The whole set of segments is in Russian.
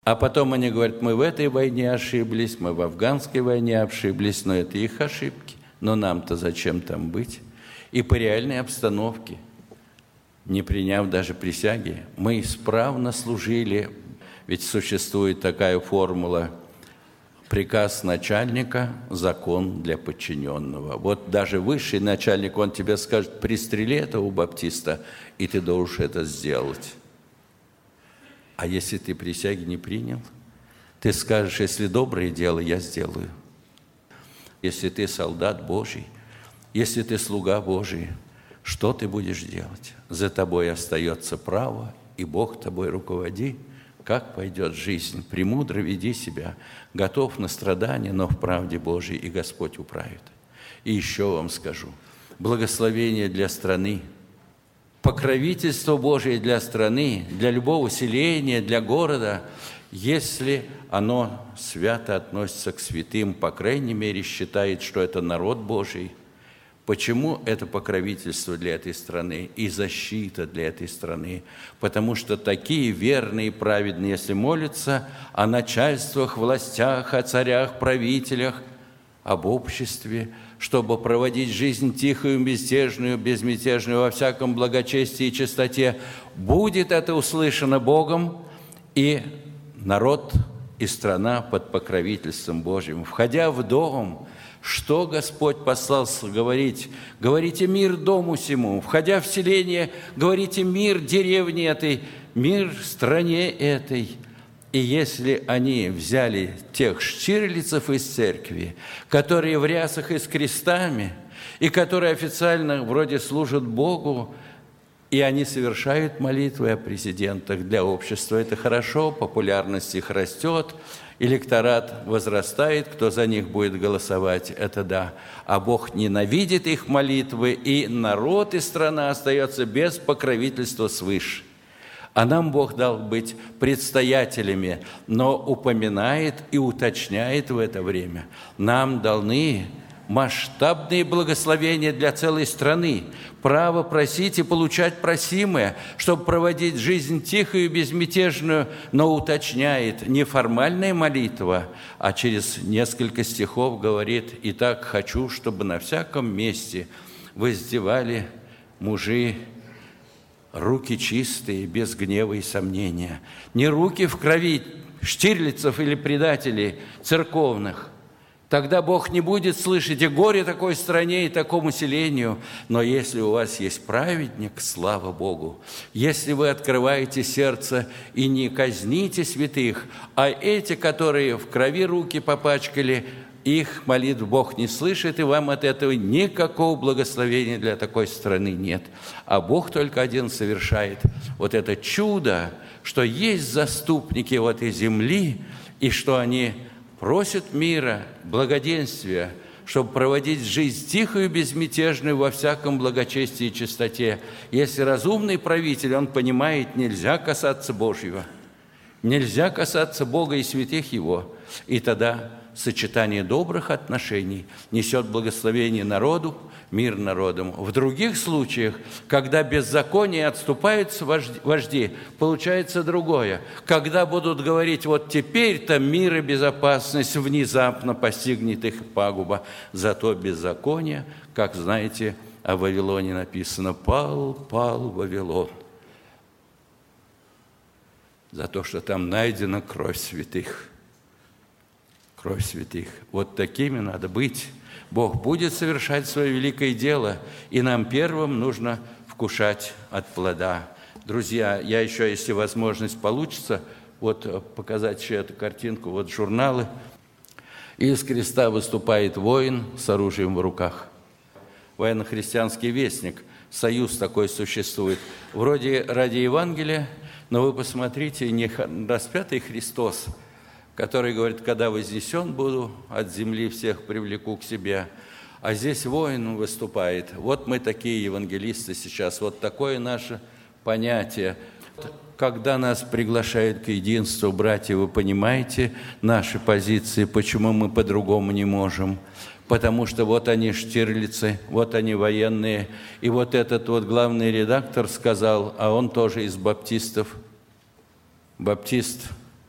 А потом они говорят, мы в этой войне ошиблись, мы в афганской войне ошиблись, но это их ошибки. Но нам-то зачем там быть? И по реальной обстановке, не приняв даже присяги, мы исправно служили. Ведь существует такая формула: приказ начальника – закон для подчиненного. Вот даже высший начальник, он тебе скажет: пристрели этого баптиста, и ты должен это сделать. А если ты присяги не принял, ты скажешь: если доброе дело, я сделаю. Если ты солдат Божий, если ты слуга Божий, что ты будешь делать? За тобой остается право, и Бог тобой руководи. Как пойдет жизнь? Премудро веди себя, готов на страдания, но в правде Божией, и Господь управит. И еще вам скажу: благословение для страны, покровительство Божие для страны, для любого селения, для города, если оно свято относится к святым, по крайней мере, считает, что это народ Божий. Почему это покровительство для этой страны и защита для этой страны? Потому что такие верные и праведные, если молятся о начальствах, властях, о царях, правителях, об обществе, чтобы проводить жизнь тихую, безмятежную, во всяком благочестии и чистоте, будет это услышано Богом, и народ и страна под покровительством Божьим. Входя в дом, что Господь послал говорить? Говорите мир дому сему. Входя в селение, говорите мир деревне этой, мир стране этой. И если они взяли тех штирлицев из церкви, которые в рясах и с крестами, и которые официально вроде служат Богу, и они совершают молитвы о президентах для общества, это хорошо, популярность их растет, электорат возрастает, кто за них будет голосовать, это да. А Бог ненавидит их молитвы, и народ и страна остается без покровительства свыше. А нам Бог дал быть предстоятелями, но упоминает и уточняет в это время: нам даны масштабные благословения для целой страны, право просить и получать просимое, чтобы проводить жизнь тихую и безмятежную, но уточняет: не формальная молитва, а через несколько стихов говорит: «Итак, хочу, чтобы на всяком месте воздевали мужи руки чистые, без гнева и сомнения». Не руки в крови штирлицев или предателей церковных. Тогда Бог не будет слышать: и горе такой стране и такому селению. Но если у вас есть праведник, слава Богу, если вы открываете сердце и не казните святых, а эти, которые в крови руки попачкали, их молитв Бог не слышит, и вам от этого никакого благословения для такой страны нет. А Бог только один совершает вот это чудо, что есть заступники в этой земли, и что они просят мира, благоденствия, чтобы проводить жизнь тихую и безмятежную во всяком благочестии и чистоте. Если разумный правитель, он понимает, нельзя касаться Божьего, нельзя касаться Бога и святых Его, и тогда сочетание добрых отношений несет благословение народу, мир народам. В других случаях, когда беззаконие отступаются вожди, получается другое. Когда будут говорить: вот теперь-то мир и безопасность, внезапно постигнет их пагуба. Зато беззаконие, как знаете, о Вавилоне написано: пал Вавилон. За то, что там найдена кровь святых. Кровь святых. Вот такими надо быть. Бог будет совершать свое великое дело, и нам первым нужно вкушать от плода. Друзья, я еще, если возможность получится, вот показать еще эту картинку, вот журналы. Из креста выступает воин с оружием в руках. Военно-христианский вестник, союз такой существует. Вроде ради Евангелия, но вы посмотрите, не распятый Христос, который говорит: когда вознесен буду, от земли всех привлеку к себе. А здесь воин выступает. Вот мы такие евангелисты сейчас, вот такое наше понятие. Когда нас приглашают к единству, братья, вы понимаете наши позиции, почему мы по-другому не можем? Потому что вот они штирлицы, вот они военные, и вот этот вот главный редактор сказал, а он тоже из баптистов, баптист,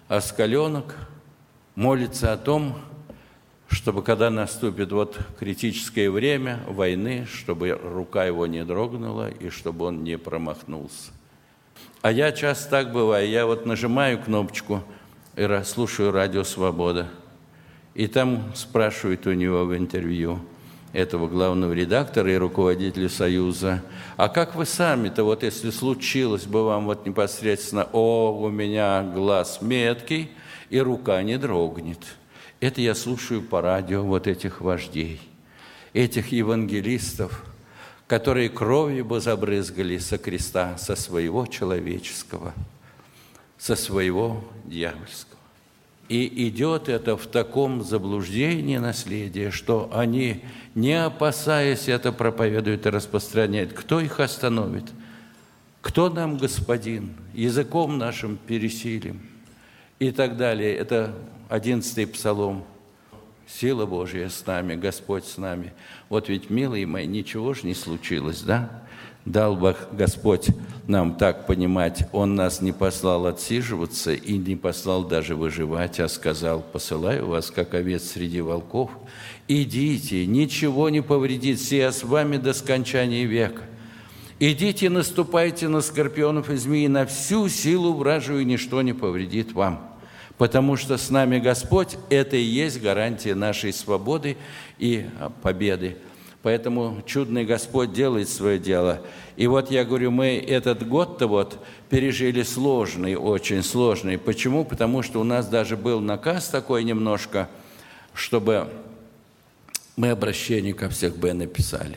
Аскаленок молится о том, чтобы когда наступит вот критическое время войны, чтобы рука его не дрогнула и чтобы он не промахнулся. А я часто так бываю, я вот нажимаю кнопочку и слушаю «Радио Свобода», и там спрашивают у него в интервью этого главного редактора и руководителя Союза: а как вы сами-то, вот если случилось бы вам вот непосредственно, у меня глаз меткий и рука не дрогнет. Это я слушаю по радио вот этих вождей, этих евангелистов, которые кровью бы забрызгали со креста, со своего человеческого, со своего дьявольского. И идет это в таком заблуждении наследия, что они, не опасаясь, это проповедуют и распространяют. Кто их остановит? Кто нам господин? Языком нашим пересилим. И так далее. Это 11-й псалом. Сила Божья с нами, Господь с нами. Вот ведь, милые мои, ничего же не случилось, да? Дал бы Господь нам так понимать, Он нас не послал отсиживаться и не послал даже выживать, а сказал: посылаю вас, как овец среди волков. Идите, ничего не повредит, сия с вами до скончания века. Идите, наступайте на скорпионов и змеи, на всю силу вражию, и ничто не повредит вам. Потому что с нами Господь – это и есть гарантия нашей свободы и победы. Поэтому чудный Господь делает свое дело. И вот я говорю, мы этот год-то вот пережили сложный, очень сложный. Почему? Потому что у нас даже был наказ такой немножко, чтобы мы обращение ко всех Б написали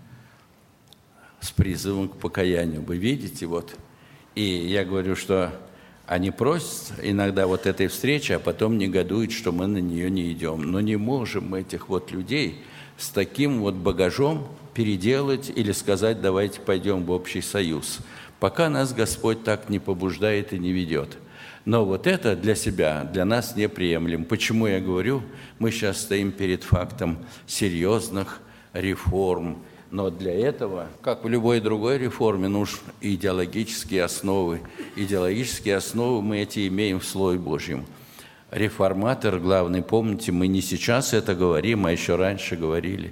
с призывом к покаянию. Вы видите, вот. И я говорю, что они просят иногда вот этой встречи, а потом негодуют, что мы на нее не идем. Но не можем мы этих вот людей с таким вот багажом переделать или сказать: давайте пойдем в общий союз, пока нас Господь так не побуждает и не ведет. Но вот это для себя, для нас неприемлемо. Почему я говорю, мы сейчас стоим перед фактом серьезных реформ. Но для этого, как в любой другой реформе, нужны идеологические основы. Идеологические основы мы эти имеем в Слове Божьем. Реформатор главный, помните, мы не сейчас это говорим, а еще раньше говорили.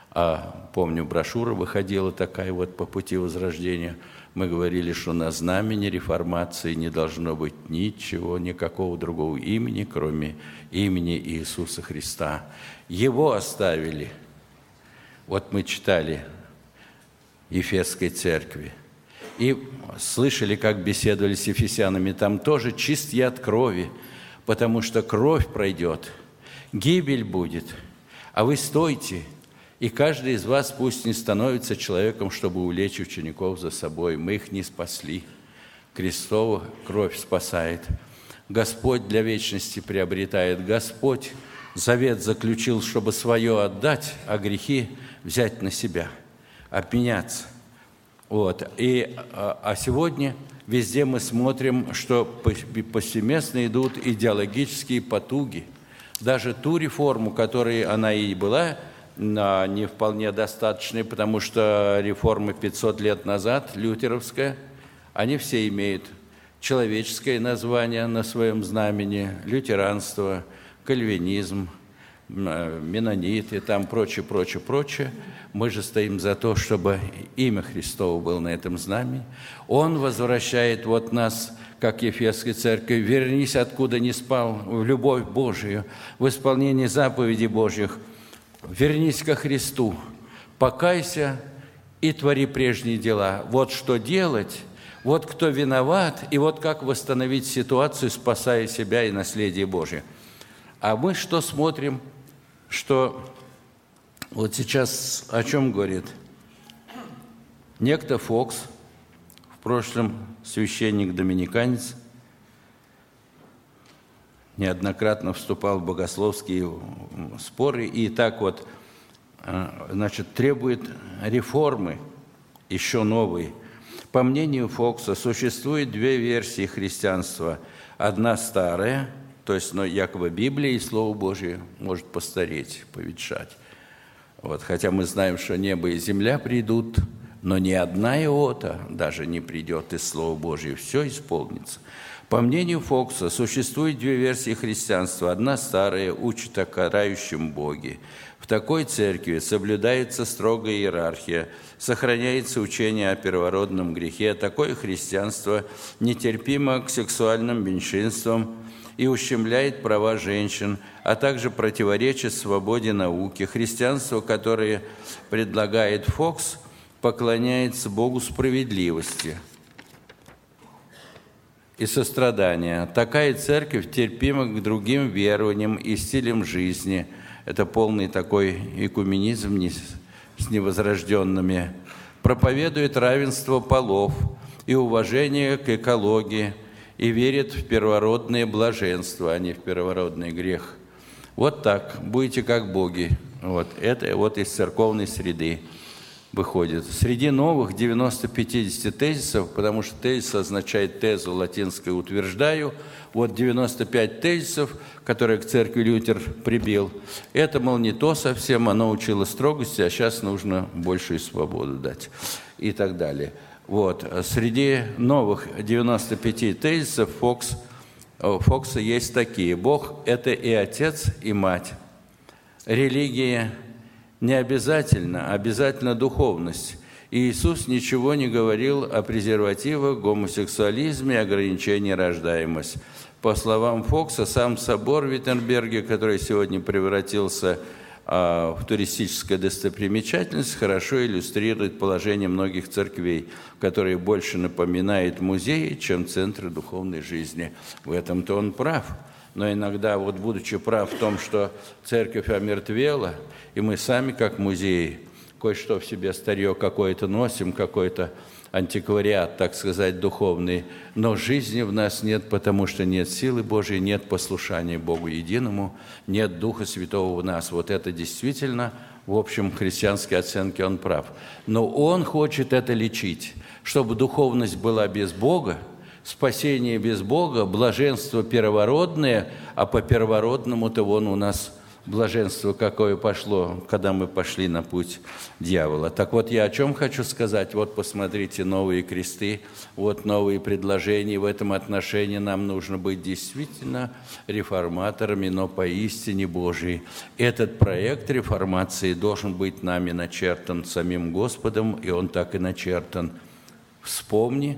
Помню, брошюра выходила такая вот по пути возрождения. Мы говорили, что на знамени реформации не должно быть ничего, никакого другого имени, кроме имени Иисуса Христа. Его оставили. Вот мы читали Ефесской церкви и слышали, как беседовали с ефесянами. Там тоже чист я от крови, потому что кровь пройдет, гибель будет, а вы стойте, и каждый из вас пусть не становится человеком, чтобы увлечь учеников за собой. Мы их не спасли. Крестова кровь спасает. Господь для вечности приобретает. Господь завет заключил, чтобы свое отдать, а грехи взять на себя, обменяться. Вот. А сегодня везде мы смотрим, что повсеместно идут идеологические потуги. Даже ту реформу, которой она и была, не вполне достаточной, потому что реформа 500 лет назад, лютеровская, они все имеют человеческое название на своем знамени: лютеранство, кальвинизм, менониты, там прочее. Мы же стоим за то, чтобы имя Христово было на этом знамени. Он возвращает вот нас, как Ефесской церкви: вернись, откуда не спал, в любовь Божию, в исполнение заповедей Божьих. Вернись ко Христу, покайся и твори прежние дела. Вот что делать, вот кто виноват, и вот как восстановить ситуацию, спасая себя и наследие Божие. А мы что смотрим, что вот сейчас о чем говорит? Некто Фокс, в прошлом священник-доминиканец, неоднократно вступал в богословские споры и так вот, требует реформы, еще новой. По мнению Фокса, существует две версии христианства. Одна старая, то есть якобы Библия и Слово Божие может постареть, поветшать. Вот, хотя мы знаем, что небо и земля придут, но ни одна иота даже не придет из Слова Божьего, все исполнится. По мнению Фокса, существует две версии христианства. Одна старая учит о карающем Боге. В такой церкви соблюдается строгая иерархия, сохраняется учение о первородном грехе. Такое христианство нетерпимо к сексуальным меньшинствам и ущемляет права женщин, а также противоречит свободе науки. Христианство, которое предлагает Фокс, поклоняется Богу справедливости и сострадания. Такая церковь терпима к другим верованиям и стилям жизни. Это полный такой экуменизм с невозрожденными. Проповедует равенство полов и уважение к экологии и верит в первородное блаженство, а не в первородный грех. Вот так. Будете как боги. Вот. Это вот из церковной среды выходит. Среди новых 90-50 тезисов, потому что тезис означает тезу, латинское «утверждаю», вот 95 тезисов, которые к церкви Лютер прибил. Это, мол, не то совсем, оно учило строгости, а сейчас нужно большую свободу дать и так далее. Вот. Среди новых 95 тезисов Фокса есть такие. Бог – это и отец, и мать. Религия не обязательно, обязательно духовность. И Иисус ничего не говорил о презервативах, гомосексуализме и ограничении рождаемости. По словам Фокса, сам собор в Виттенберге, который сегодня превратился в туристическую достопримечательность, хорошо иллюстрирует положение многих церквей, которые больше напоминают музеи, чем центры духовной жизни. В этом-то он прав. Но иногда, вот будучи прав в том, что церковь омертвела, и мы сами, как музеи, кое-что в себе старье какое-то носим, какой-то антиквариат, так сказать, духовный, но жизни в нас нет, потому что нет силы Божьей, нет послушания Богу единому, нет Духа Святого в нас. Вот это действительно, в общем, христианской оценке он прав. Но он хочет это лечить, чтобы духовность была без Бога, спасение без Бога, блаженство первородное, а по первородному-то вон у нас блаженство какое пошло, когда мы пошли на путь дьявола. Так вот, я о чем хочу сказать. Вот посмотрите, новые кресты, вот новые предложения. В этом отношении нам нужно быть действительно реформаторами, но поистине Божией. Этот проект реформации должен быть нами начертан самим Господом, и он так и начертан. Вспомни,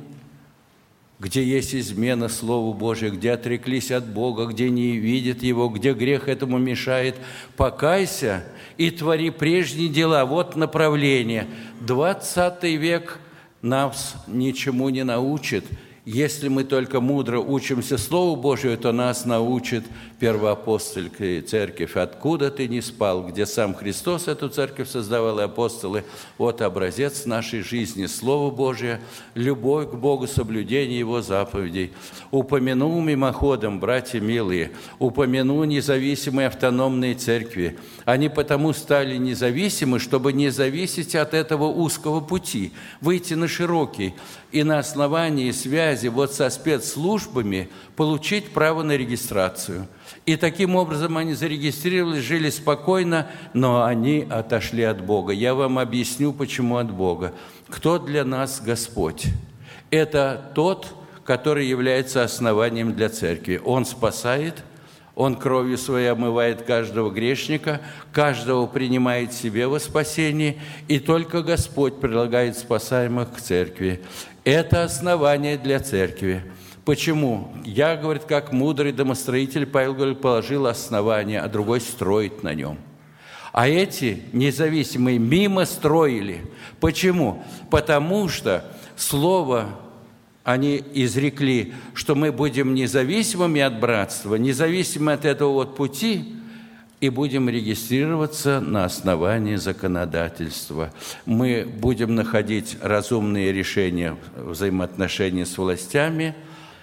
где есть измена Слову Божию, где отреклись от Бога, где не видят Его, где грех этому мешает. Покайся и твори прежние дела. Вот направление. 20 век нас ничему не научит. Если мы только мудро учимся Слову Божию, то нас научит первоапостольская церковь. Откуда ты не спал, где сам Христос эту церковь создавал, и апостолы. Вот образец нашей жизни. Слово Божие, любовь к Богу, соблюдение Его заповедей. Упомяну мимоходом, братья милые, упомяну независимые автономные церкви. Они потому стали независимы, чтобы не зависеть от этого узкого пути, выйти на широкий и на основании связи вот со спецслужбами получить право на регистрацию. И таким образом они зарегистрировались, жили спокойно, но они отошли от Бога. Я вам объясню, почему от Бога. Кто для нас Господь? Это тот, который является основанием для церкви. Он спасает, Он кровью Своей омывает каждого грешника, каждого принимает себе во спасение, и только Господь прилагает спасаемых к церкви. Это основание для церкви. Почему? Я, говорит, как мудрый домостроитель, Павел говорит, положил основание, а другой строит на нем. А эти независимые мимо строили. Почему? Потому что слово они изрекли, что мы будем независимыми от братства, независимы от этого вот пути, и будем регистрироваться на основании законодательства. Мы будем находить разумные решения взаимоотношений с властями.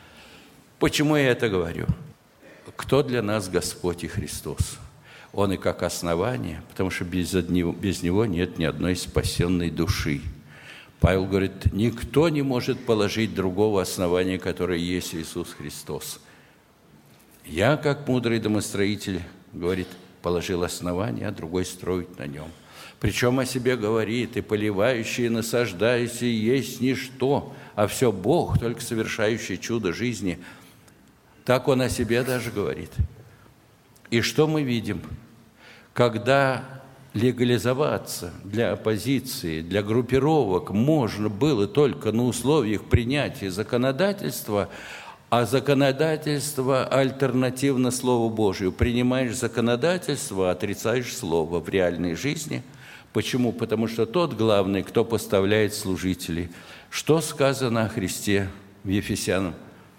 Почему я это говорю? Кто для нас Господь и Христос? Он и как основание, потому что без Него нет ни одной спасенной души. Павел говорит, никто не может положить другого основания, которое есть Иисус Христос. Я, как мудрый домостроитель, говорит, положил основание, а другой строит на нем. Причем о себе говорит: и поливающий, и насаждающий есть ничто, а все Бог, только совершающий чудо жизни. Так он о себе даже говорит. И что мы видим? Когда легализоваться для оппозиции, для группировок можно было только на условиях принятия законодательства, а законодательство альтернативно Слову Божию. Принимаешь законодательство, отрицаешь Слово в реальной жизни. Почему? Потому что тот главный, кто поставляет служителей. Что сказано о Христе в Ефесянам?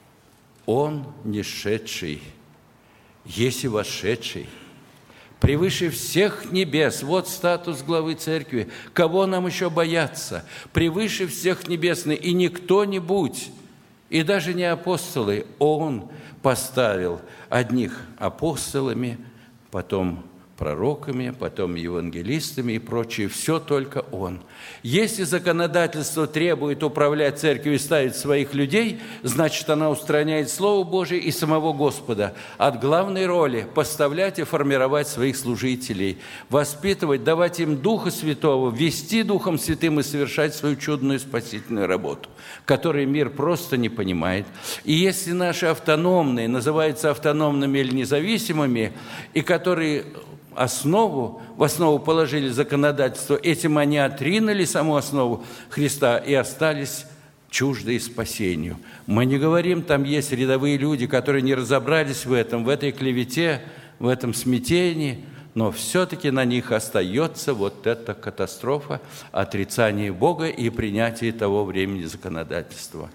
Он не шедший, есть и вошедший, превыше всех небес. Вот статус главы церкви. Кого нам еще бояться? Превыше всех небесных, и не кто-нибудь, и даже не апостолы. Он поставил одних апостолами, потом пророками, потом евангелистами и прочее. Все только Он. Если законодательство требует управлять церковью и ставить своих людей, значит, она устраняет Слово Божие и самого Господа от главной роли поставлять и формировать своих служителей, воспитывать, давать им Духа Святого, вести Духом Святым и совершать свою чудную спасительную работу, которую мир просто не понимает. И если наши автономные называются автономными или независимыми, и которые в основу положили законодательство, этим они отринули саму основу Христа и остались чуждые спасению. Мы не говорим, там есть рядовые люди, которые не разобрались в этой клевете, в этом смятении, но все-таки на них остается вот эта катастрофа отрицания Бога и принятия того времени законодательства.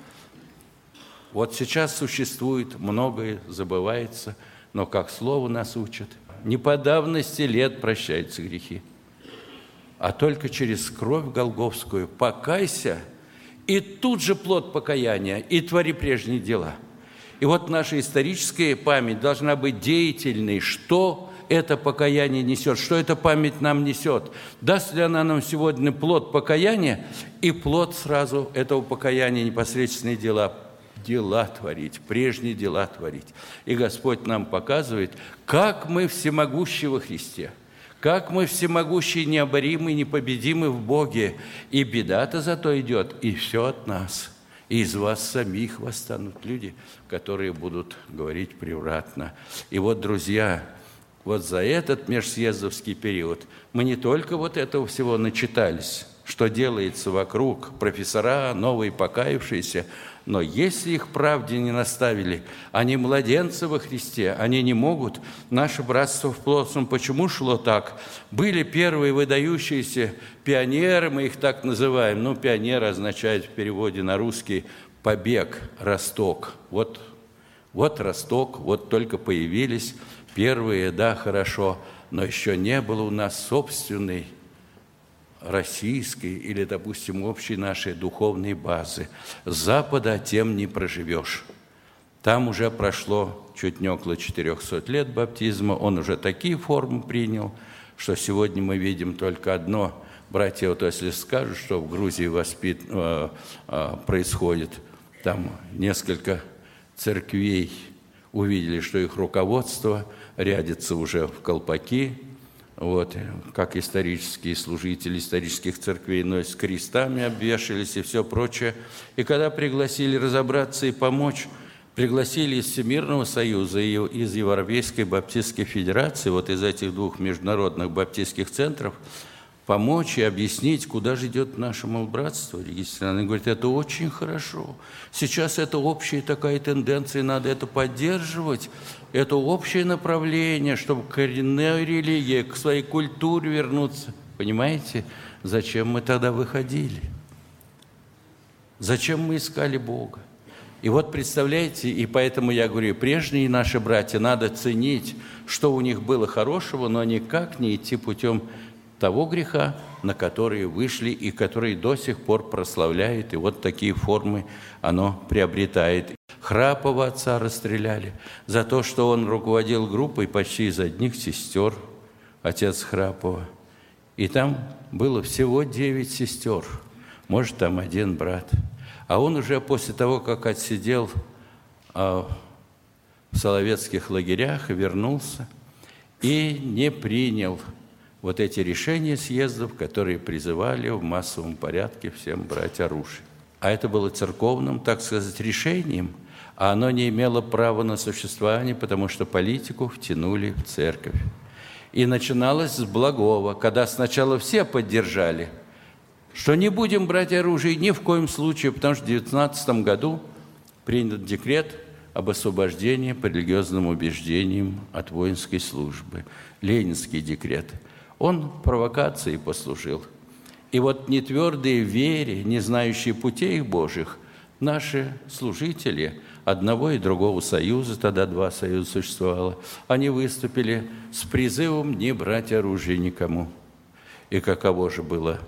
Вот сейчас существует, многое забывается, но как Слово нас учит, не по давности лет прощаются грехи, а только через кровь Голгофскую. Покайся, и тут же плод покаяния, и твори прежние дела. И вот наша историческая память должна быть деятельной. Что это покаяние несет? Что эта память нам несет? Даст ли она нам сегодня плод покаяния и плод сразу этого покаяния, непосредственные дела творить, прежние дела творить. И Господь нам показывает, как мы всемогущи во Христе, как мы всемогущие, необоримые, непобедимы в Боге. И беда-то зато идет, и все от нас. И из вас самих восстанут люди, которые будут говорить превратно. И вот, друзья, вот за этот межсъездовский период мы не только вот этого всего начитались, что делается вокруг, профессора, новые покаявшиеся, но если их правде не наставили, они младенцы во Христе, они не могут. Наше братство в Плотском почему шло так? Были первые выдающиеся пионеры, мы их так называем. Ну, пионер означает в переводе на русский побег, росток. Вот росток, вот только появились первые, да, хорошо, но еще не было у нас собственной российской или, допустим, общей нашей духовной базы. С Запада тем не проживешь. Там уже прошло чуть не около 400 лет баптизма, он уже такие формы принял, что сегодня мы видим только одно. Братья, вот если скажут, что в Грузии происходит, там несколько церквей увидели, что их руководство рядится уже в колпаки, вот, как исторические служители исторических церквей, но с крестами обвешались и все прочее. И когда пригласили разобраться и помочь, пригласили из Всемирного Союза и из Европейской Баптистской Федерации, вот из этих двух международных баптистских центров, помочь и объяснить, куда же идет наше братство регистрированное. Они говорят, это очень хорошо. Сейчас это общая такая тенденция, надо это поддерживать. Это общее направление, чтобы к коренной религии, к своей культуре вернуться. Понимаете, зачем мы тогда выходили? Зачем мы искали Бога? И вот представляете, и поэтому я говорю, прежние наши братья, надо ценить, что у них было хорошего, но никак не идти путем того греха, на которые вышли и который до сих пор прославляет. И вот такие формы оно приобретает. Храпова отца расстреляли за то, что он руководил группой почти из одних сестер, отец Храпова. И там было всего 9 сестер, может, там 1 брат. А он уже после того, как отсидел в соловецких лагерях, вернулся и не принял вот эти решения съездов, которые призывали в массовом порядке всем брать оружие. А это было церковным, так сказать, решением, а оно не имело права на существование, потому что политику втянули в церковь. И начиналось с благого, когда сначала все поддержали, что не будем брать оружие ни в коем случае, потому что в 1919 году принят декрет об освобождении по религиозным убеждениям от воинской службы. Ленинский декрет. Он провокацией послужил. И вот нетвердые в вере, не знающие путей Божьих, наши служители одного и другого союза, тогда два союза существовало, они выступили с призывом не брать оружие никому. И каково же было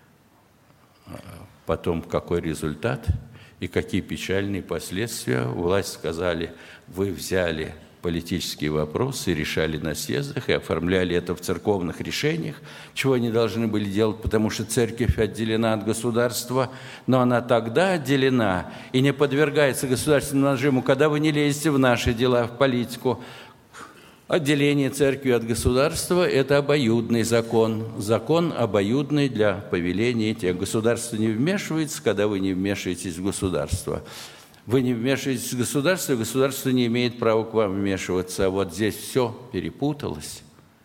потом, какой результат и какие печальные последствия. Власть сказали, вы взяли политические вопросы, решали на съездах и оформляли это в церковных решениях, чего они должны были делать, потому что церковь отделена от государства, но она тогда отделена и не подвергается государственному нажиму, когда вы не лезете в наши дела, в политику. Отделение церкви от государства – это обоюдный закон. Закон обоюдный для повеления тех. Государство не вмешивается, когда вы не вмешиваетесь в государство. Вы не вмешиваетесь в государство, государство не имеет права к вам вмешиваться. А вот здесь все перепуталось.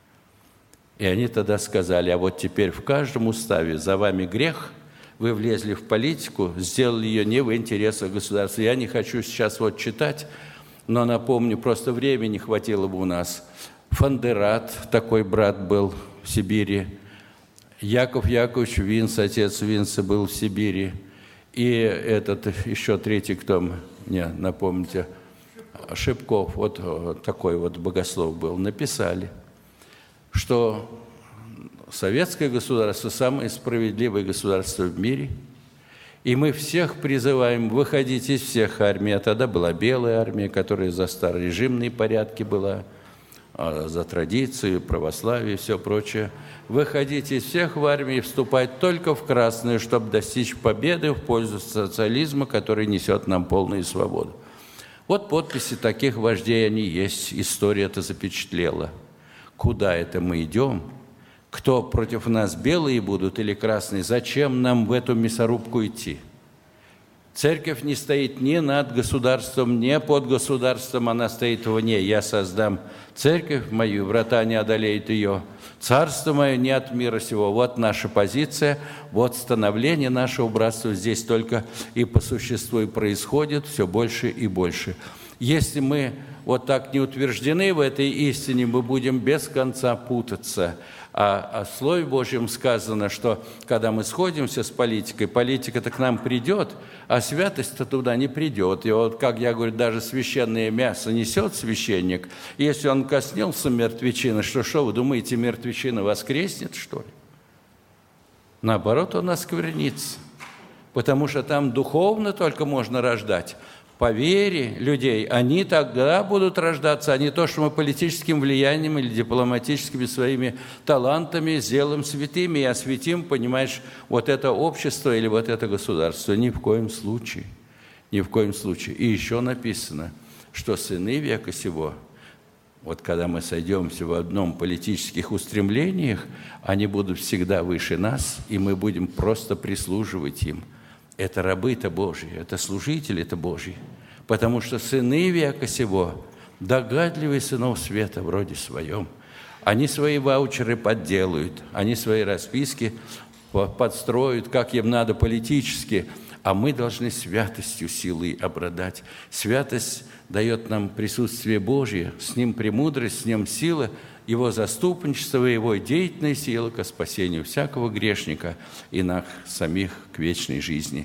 И они тогда сказали, а вот теперь в каждом уставе за вами грех, вы влезли в политику, сделали ее не в интересах государства. Я не хочу сейчас вот читать, но напомню, просто времени хватило бы у нас. Фандерат, такой брат был в Сибири. Яков Яковлевич Винц, отец Винца, был в Сибири. И этот еще третий, кто мне, напомните, Шипков, вот такой вот богослов был, написали, что советское государство самое справедливое государство в мире, и мы всех призываем выходить из всех армий. А тогда была белая армия, которая за старорежимные порядки была, за традицию, православие и все прочее. Выходить из всех в армии и вступать только в красную, чтобы достичь победы в пользу социализма, который несет нам полную свободу. Вот подписи таких вождей они есть. История это запечатлела. Куда это мы идем? Кто против нас, белые будут или красные? Зачем нам в эту мясорубку идти? Церковь не стоит ни над государством, ни под государством, она стоит вне. Я создам церковь мою, врата не одолеют ее. Царство мое не от мира сего. Вот наша позиция, вот становление нашего братства здесь только и по существу и происходит все больше и больше. Если мы вот так не утверждены в этой истине, мы будем без конца путаться. А в Слове Божьем сказано, что когда мы сходимся с политикой, политика-то к нам придет, а святость-то туда не придет. И вот, как я говорю, даже священное мясо несет священник. Если он коснется мертвечины, что вы думаете, мертвечина воскреснет, что ли? Наоборот, он осквернится, потому что там духовно только можно рождать. По вере людей, они тогда будут рождаться, а не то, что мы политическим влиянием или дипломатическими своими талантами сделаем святыми и осветим, понимаешь, вот это общество или вот это государство. Ни в коем случае. Ни в коем случае. И еще написано, что сыны века сего, вот когда мы сойдемся в одном политических устремлениях, они будут всегда выше нас, и мы будем просто прислуживать им. Это рабы-то Божьи, это служители-то Божьи. Потому что сыны века сего, догадливые сынов света вроде своем, они свои ваучеры подделают, они свои расписки подстроят, как им надо политически, а мы должны святостью силой обладать. Святость дает нам присутствие Божье, с ним премудрость, с ним сила, его заступничество, его деятельная сила ко спасению всякого грешника и нас самих к вечной жизни.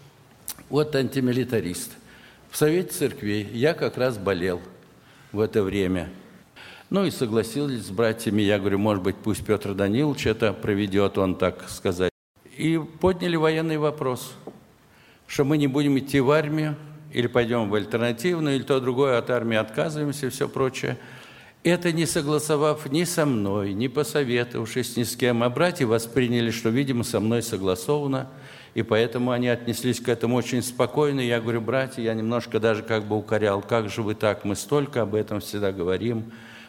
Вот антимилитарист. В Совете Церквей я как раз болел в это время. Ну и согласились с братьями. Я говорю, может быть, пусть Петр Данилович это проведет, он так сказать. И подняли военный вопрос, что мы не будем идти в армию, или пойдем в альтернативную, или то другое, от армии отказываемся и все прочее. Это не согласовав ни со мной, ни посоветовавшись ни с кем, а братья восприняли, что, видимо, со мной согласовано, и поэтому они отнеслись к этому очень спокойно. Я говорю, братья, я немножко даже как бы укорял, как же вы так, мы столько об этом всегда говорим,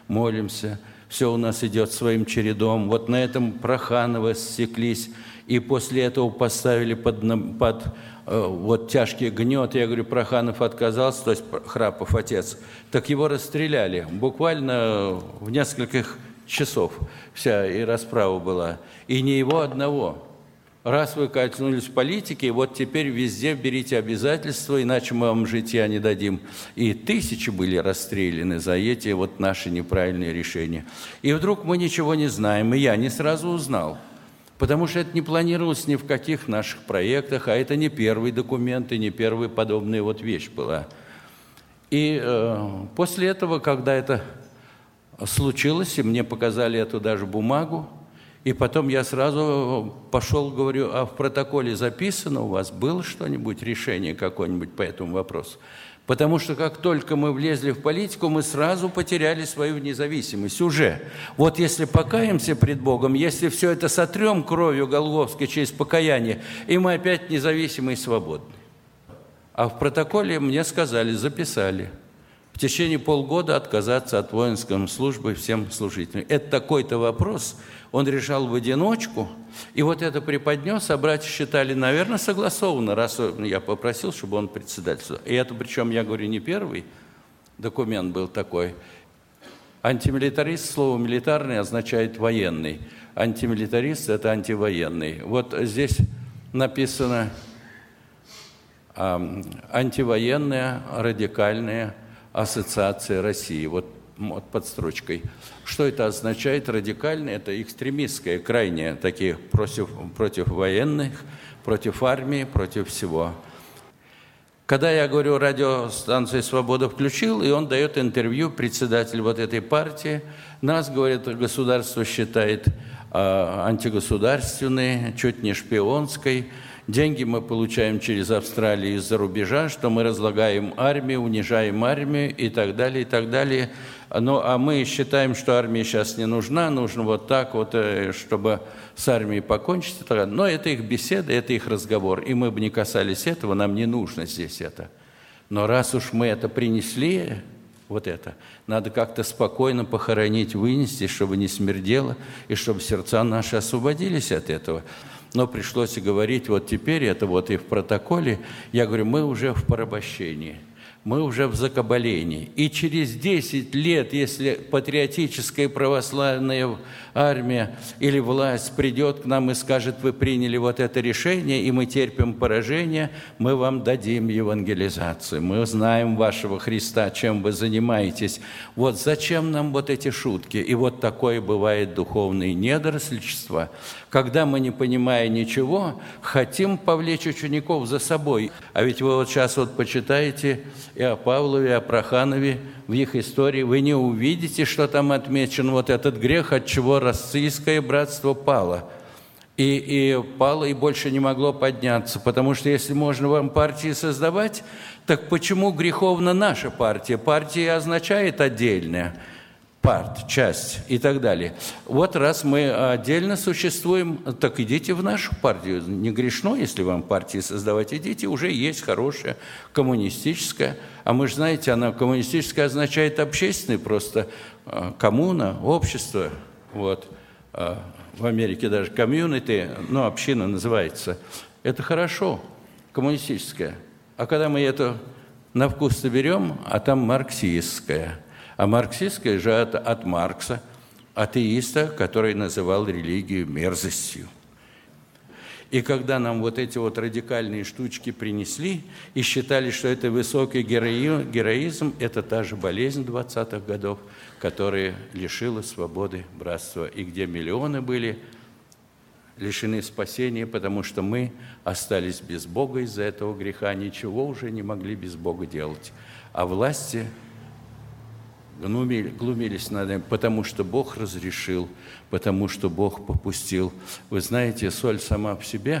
молимся, все у нас идет своим чередом. Вот на этом Проханова ссеклись, и после этого поставили под вот тяжкий гнет. Я говорю, Проханов отказался, то есть Храпов отец, так его расстреляли. Буквально в нескольких часов вся и расправа была. И не его одного. Раз вы качнулись в политике, вот теперь везде берите обязательства, иначе мы вам житья не дадим. И тысячи были расстреляны за эти вот наши неправильные решения. И вдруг мы ничего не знаем, и я не сразу узнал. Потому что это не планировалось ни в каких наших проектах, а это не первый документ и не первая подобная вот вещь была. И после этого, когда это случилось, и мне показали эту даже бумагу, и потом я сразу пошел, говорю, а в протоколе записано у вас, было что-нибудь, решение какое-нибудь по этому вопросу? Потому что как только мы влезли в политику, мы сразу потеряли свою независимость уже. Вот если покаемся пред Богом, если все это сотрем кровью Голгофской через покаяние, и мы опять независимы и свободны. А в протоколе мне сказали, записали. В течение полгода отказаться от воинской службы всем служителям. Это такой-то вопрос, он решал в одиночку, и вот это преподнес, а братья считали, наверное, согласованно, раз я попросил, чтобы он председательствовал. И это, причем, я говорю, не первый документ был такой. Антимилитарист, слово «милитарный» означает «военный». Антимилитарист – это антивоенный. Вот здесь написано «антивоенная, радикальная ассоциация России». Вот под строчкой. Что это означает? Радикальные – это экстремистские, крайние, такие против военных, против армии, против всего. Когда я говорю, радиостанцию «Свобода» включил, и он дает интервью, председатель вот этой партии, нас, говорит, государство считает антигосударственной, чуть не шпионской. Деньги мы получаем через Австралию из-за рубежа, что мы разлагаем армию, унижаем армию и так далее, и так далее. Ну, а мы считаем, что армия сейчас не нужна, нужно вот так вот, чтобы с армией покончить. Но это их беседа, это их разговор. И мы бы не касались этого, нам не нужно здесь это. Но раз уж мы это принесли, вот это, надо как-то спокойно похоронить, вынести, чтобы не смердело, и чтобы сердца наши освободились от этого. Но пришлось и говорить, вот теперь это вот и в протоколе, я говорю, мы уже в порабощении, мы уже в закабалении. И через 10 лет, если патриотическая православная армия или власть придет к нам и скажет, вы приняли вот это решение, и мы терпим поражение, мы вам дадим евангелизацию. Мы знаем вашего Христа, чем вы занимаетесь. Вот зачем нам вот эти шутки? И вот такое бывает духовное недоросличество, когда мы, не понимая ничего, хотим повлечь учеников за собой. А ведь вы вот сейчас вот почитаете и о Павлове, и о Проханове в их истории, вы не увидите, что там отмечен вот этот грех, от чего Российское братство пало. И пало, и больше не могло подняться. Потому что если можно вам партии создавать, так почему греховна наша партия? Партия означает отдельная. Часть и так далее. Вот раз мы отдельно существуем, так идите в нашу партию. Не грешно, если вам партии создавать, идите, уже есть хорошая коммунистическая. А мы же знаете, она коммунистическая означает общественный, просто коммуна, общество. Вот. В Америке даже комьюнити, ну, община называется. Это хорошо, коммунистическая. А когда мы это на вкус-то берем, а там марксистская. А марксистская же от Маркса, атеиста, который называл религию мерзостью. И когда нам вот эти вот радикальные штучки принесли и считали, что это высокий героизм, это та же болезнь 20-х годов, которая лишила свободы братства, и где миллионы были лишены спасения, потому что мы остались без Бога из-за этого греха, ничего уже не могли без Бога делать. А власти глумились над ним, потому что Бог разрешил, потому что Бог попустил. Вы знаете, соль сама в себе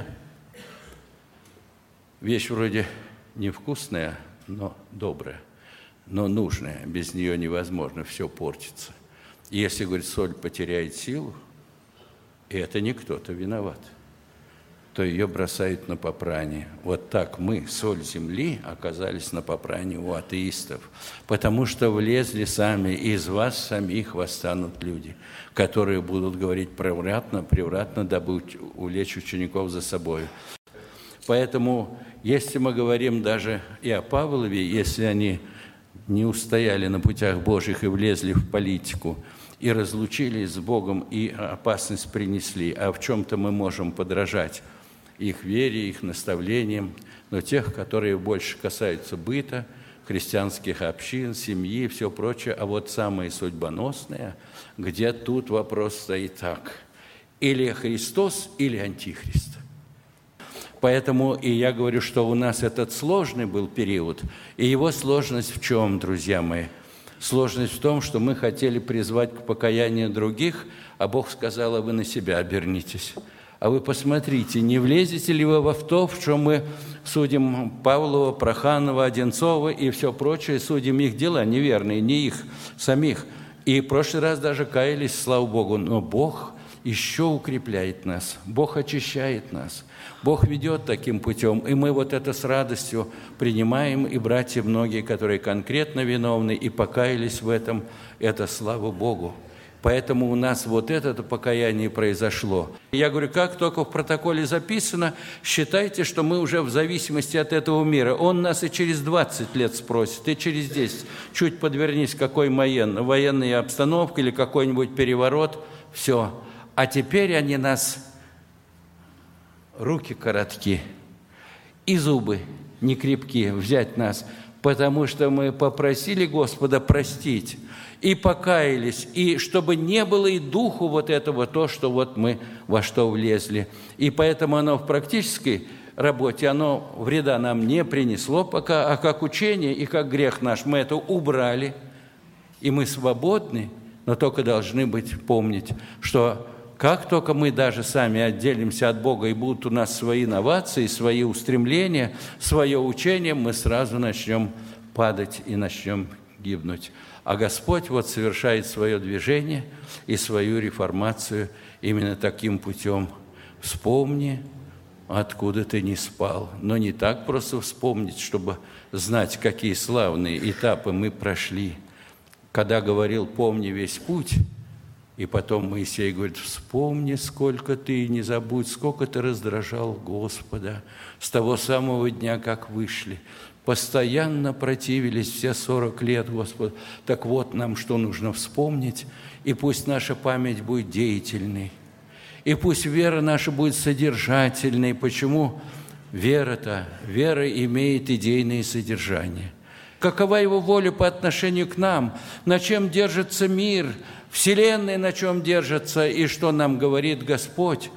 вещь вроде невкусная, но добрая, но нужная. Без нее невозможно, все портится. И если, говорит, соль потеряет силу, и это не кто-то виноват, то ее бросают на попрание. Вот так мы, соль земли, оказались на попрании у атеистов, потому что влезли сами, и из вас самих восстанут люди, которые будут говорить превратно, дабы увлечь учеников за собой. Поэтому, если мы говорим даже и о Павлове, если они не устояли на путях Божьих и влезли в политику, и разлучились с Богом, и опасность принесли, а в чем-то мы можем подражать их вере, их наставлениям, но тех, которые больше касаются быта, христианских общин, семьи и все прочее, а вот самые судьбоносные, где тут вопрос стоит так: или Христос, или Антихрист. Поэтому и я говорю, что у нас этот сложный был период, и его сложность в чем, друзья мои? Сложность в том, что мы хотели призвать к покаянию других, а Бог сказал: а вы на себя обернитесь. А вы посмотрите, не влезете ли вы в то, в чем мы судим Павлова, Проханова, Одинцова и все прочее, судим их дела неверные, не их самих. И в прошлый раз даже каялись, слава Богу, но Бог еще укрепляет нас, Бог очищает нас, Бог ведет таким путем, и мы вот это с радостью принимаем, и братья многие, которые конкретно виновны и покаялись в этом, это слава Богу. Поэтому у нас вот это покаяние произошло. Я говорю, как только в протоколе записано, считайте, что мы уже в зависимости от этого мира. Он нас и через 20 лет спросит, и через 10. Чуть подвернись, какой военная обстановка или какой-нибудь переворот, все. А теперь они нас, руки коротки и зубы не крепкие, взять нас, потому что мы попросили Господа простить, и покаялись, и чтобы не было и духу вот этого, то, что вот мы во что влезли. И поэтому оно в практической работе, оно вреда нам не принесло пока, а как учение и как грех наш мы это убрали, и мы свободны, но только должны помнить, что как только мы даже сами отделимся от Бога, и будут у нас свои новации, свои устремления, свое учение, мы сразу начнем падать и начнем гибнуть. А Господь вот совершает свое движение и свою реформацию именно таким путем. Вспомни, откуда ты не спал. Но не так просто вспомнить, чтобы знать, какие славные этапы мы прошли. Когда говорил «помни весь путь», и потом Моисей говорит: вспомни, сколько ты, не забудь, сколько ты раздражал Господа с того самого дня, как вышли. Постоянно противились все 40 лет Господу. Так вот, нам что нужно вспомнить, и пусть наша память будет деятельной, и пусть вера наша будет содержательной. Почему? Вера имеет идейное содержание. Какова его воля по отношению к нам? На чем держится мир? Вселенная на чем держится? И что нам говорит Господь?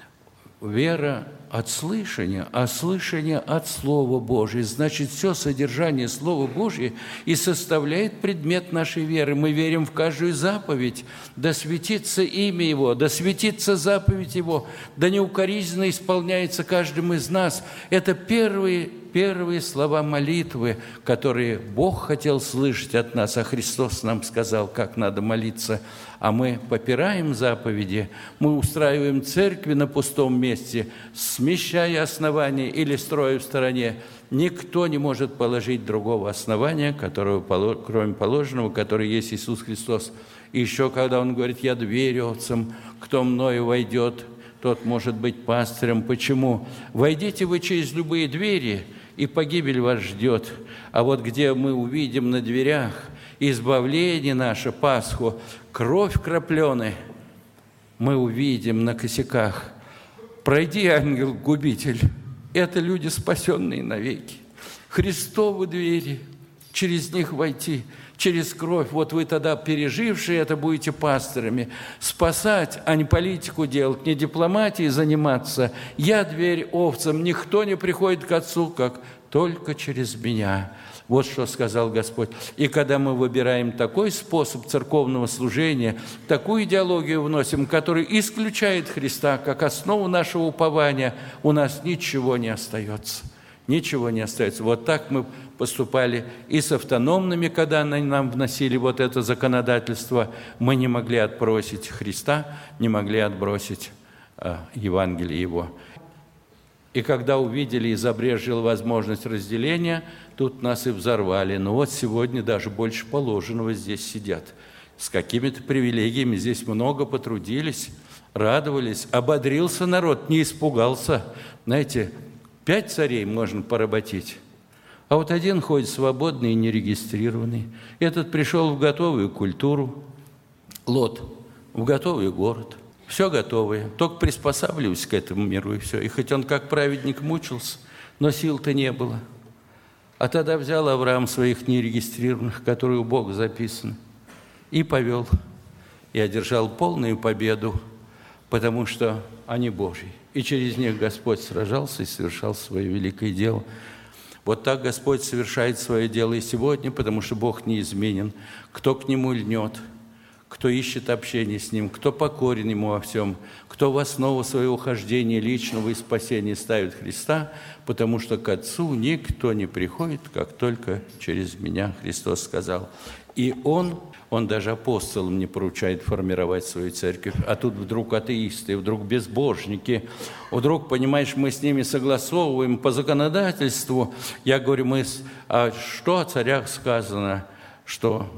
Вера от слышания, а слышание от Слова Божия. Значит, все содержание Слова Божия и составляет предмет нашей веры. Мы верим в каждую заповедь. Да светится имя Его, да светится заповедь Его, да неукоризненно исполняется каждым из нас. Это первые слова молитвы, которые Бог хотел слышать от нас, а Христос нам сказал, как надо молиться. А мы попираем заповеди, мы устраиваем церкви на пустом месте, смещая основания или строя в стороне. Никто не может положить другого основания, кроме положенного, который есть Иисус Христос. И еще, когда Он говорит: «Я дверь овцам, кто мною войдет, тот может быть пастырем». Почему? Войдите вы через любые двери, и погибель вас ждет. А вот где мы увидим на дверях избавление наше, Пасху, кровь крапленой, мы увидим на косяках. Пройди, ангел-губитель, это люди, спасенные навеки. Христовы двери, через них войти, через кровь. Вот вы тогда, пережившие это, будете пастырями. Спасать, а не политику делать, не дипломатией заниматься. Я дверь овцам, никто не приходит к Отцу, как только через меня. Вот что сказал Господь. И когда мы выбираем такой способ церковного служения, такую идеологию вносим, которая исключает Христа как основу нашего упования, у нас ничего не остается. Ничего не остается. Вот так мы поступали и с автономными, когда они нам вносили вот это законодательство. Мы не могли отбросить Христа, не могли отбросить Евангелие Его. И когда увидели и забрежила возможность разделения, тут нас и взорвали. Но вот сегодня даже больше положенного здесь сидят. С какими-то привилегиями здесь много потрудились, радовались. Ободрился народ, не испугался. Знаете, 5 царей можно поработить. А вот один ходит свободный и нерегистрированный. Этот пришел в готовую культуру, Лот, в готовый город. Все готовое, только приспосабливайся к этому миру, и все. И хоть он как праведник мучился, но сил-то не было. А тогда взял Авраам своих нерегистрированных, которые у Бога записаны, и повел, и одержал полную победу, потому что они Божьи. И через них Господь сражался и совершал свое великое дело. Вот так Господь совершает свое дело и сегодня, потому что Бог неизменен. Кто к Нему льнет, кто ищет общение с Ним, кто покорен Ему во всем, кто в основу своего хождения личного и спасения ставит Христа, потому что к Отцу никто не приходит, как только через Меня, Христос сказал. И Он даже апостолам не поручает формировать свою церковь, а тут вдруг атеисты, вдруг безбожники, вдруг, понимаешь, мы с ними согласовываем по законодательству. Я говорю, а что о царях сказано, что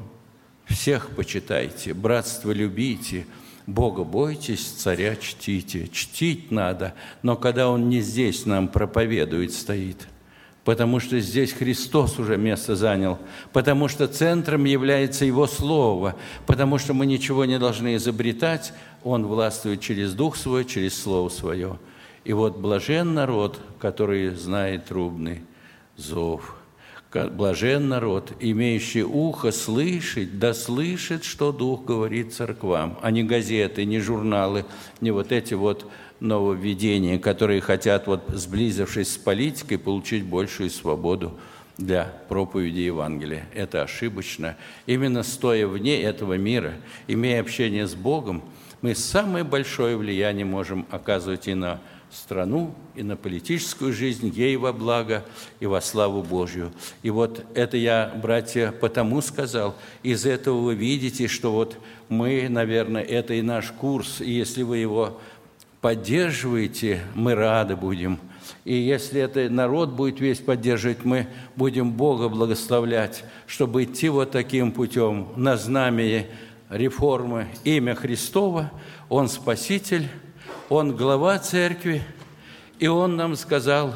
всех почитайте, братство любите, Бога бойтесь, царя чтите. Чтить надо, но когда Он не здесь нам проповедует, стоит, потому что здесь Христос уже место занял, потому что центром является Его Слово, потому что мы ничего не должны изобретать, Он властвует через Дух Свой, через Слово Свое. И вот блажен народ, который знает трубный зов. Блажен народ, имеющий ухо слышать, да слышит, что Дух говорит церквам, а не газеты, не журналы, не вот эти вот нововведения, которые хотят, вот, сблизившись с политикой, получить большую свободу для проповеди Евангелия. Это ошибочно. Именно стоя вне этого мира, имея общение с Богом, мы самое большое влияние можем оказывать и на страну, и на политическую жизнь, ей во благо и во славу Божью. И вот это я, братья, потому сказал. Из этого вы видите, что вот мы, наверное, это и наш курс, и если вы его поддерживаете, мы рады будем. И если это народ будет весь поддерживать, мы будем Бога благословлять, чтобы идти вот таким путем на знамя реформы имя Христово. Он Спаситель, Он глава церкви, и Он нам сказал: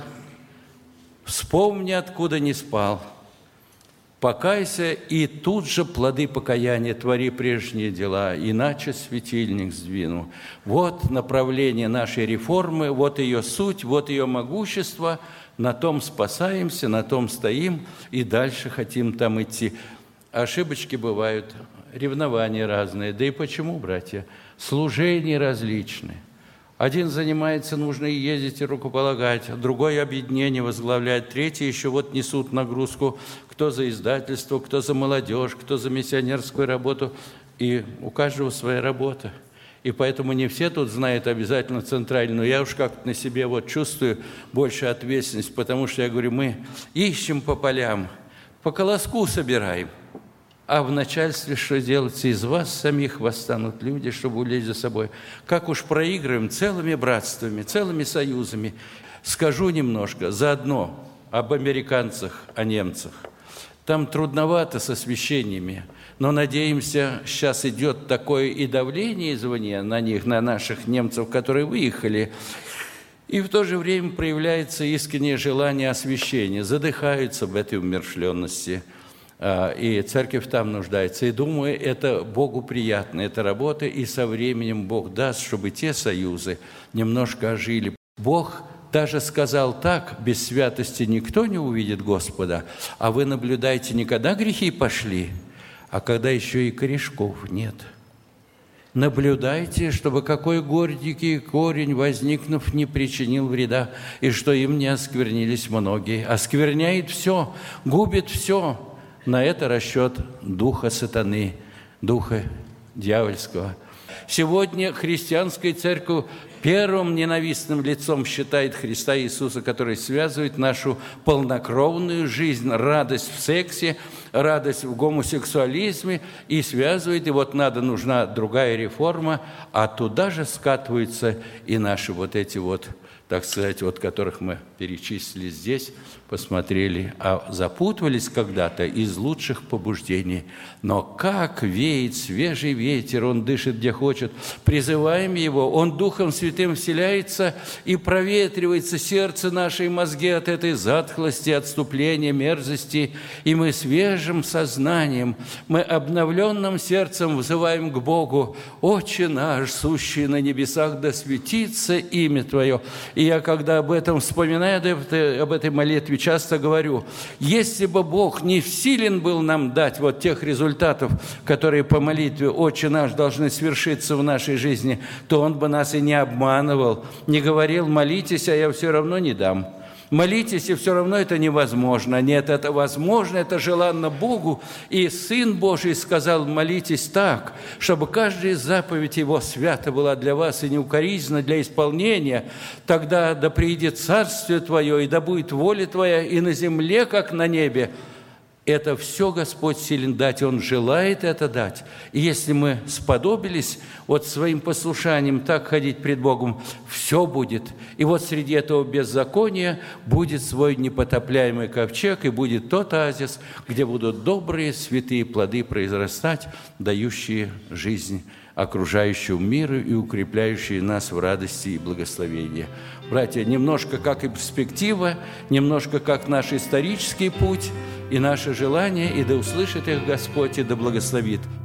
вспомни, откуда не спал, покайся, и тут же плоды покаяния твори прежние дела, иначе светильник сдвину. Вот направление нашей реформы, вот ее суть, вот ее могущество. На том спасаемся, на том стоим, и дальше хотим там идти. Ошибочки бывают, ревнования разные. Да и почему, братья? Служения различные. Один занимается, нужно и ездить, и рукополагать, другой объединение возглавляет, третий еще вот несут нагрузку, кто за издательство, кто за молодежь, кто за миссионерскую работу. И у каждого своя работа. И поэтому не все тут знают обязательно центральную. Но я уж как-то на себе вот чувствую больше ответственность, потому что я говорю, мы ищем по полям, по колоску собираем. А в начальстве что делается? Из вас самих восстанут люди, чтобы улечь за собой. Как уж проигрываем целыми братствами, целыми союзами. Скажу немножко заодно об американцах, о немцах. Там трудновато с освящениями, но, надеемся, сейчас идет такое и давление извне на них, на наших немцев, которые выехали. И в то же время проявляется искреннее желание освящения. Задыхаются в этой умерщвленности. И церковь там нуждается. И думаю, это Богу приятно, эта работа, и со временем Бог даст, чтобы те союзы немножко ожили. Бог даже сказал так: без святости никто не увидит Господа, а вы наблюдаете, не когда грехи пошли, а когда еще и корешков нет. Наблюдайте, чтобы какой горький корень, возникнув, не причинил вреда, и что им не осквернились многие. Оскверняет все, губит все. На это расчет духа сатаны, духа дьявольского. Сегодня христианская церковь первым ненавистным лицом считает Христа Иисуса, который связывает нашу полнокровную жизнь, радость в сексе, радость в гомосексуализме, и связывает, и вот нужна другая реформа, а туда же скатываются и наши вот эти вот так сказать, вот которых мы перечислили здесь, посмотрели, а запутывались когда-то из лучших побуждений. Но как веет свежий ветер, он дышит где хочет, призываем его, он Духом Святым вселяется и проветривается сердце наше и мозги от этой затхлости, отступления, мерзости, и мы свежим сознанием, мы обновленным сердцем взываем к Богу: «Отче наш, сущий на небесах, да светится имя Твое». И я, когда об этом вспоминаю, об этой молитве, часто говорю: если бы Бог не всилен был нам дать вот тех результатов, которые по молитве «Отче наш» должны свершиться в нашей жизни, то Он бы нас и не обманывал, не говорил: молитесь, а я все равно не дам. Молитесь, и все равно это невозможно. Нет, это возможно, это желанно Богу. И Сын Божий сказал: молитесь так, чтобы каждая заповедь Его свята была для вас и неукоризненна для исполнения. Тогда да приидет Царствие Твое, и да будет воля Твоя и на земле, как на небе. Это все Господь силен дать, Он желает это дать. И если мы сподобились вот своим послушанием так ходить пред Богом, все будет. И вот среди этого беззакония будет свой непотопляемый ковчег, и будет тот оазис, где будут добрые, святые плоды произрастать, дающие жизнь окружающему миру и укрепляющие нас в радости и благословении. Братья, немножко как и перспектива, немножко как наш исторический путь, и наше желание, и да услышит их Господь, и да благословит.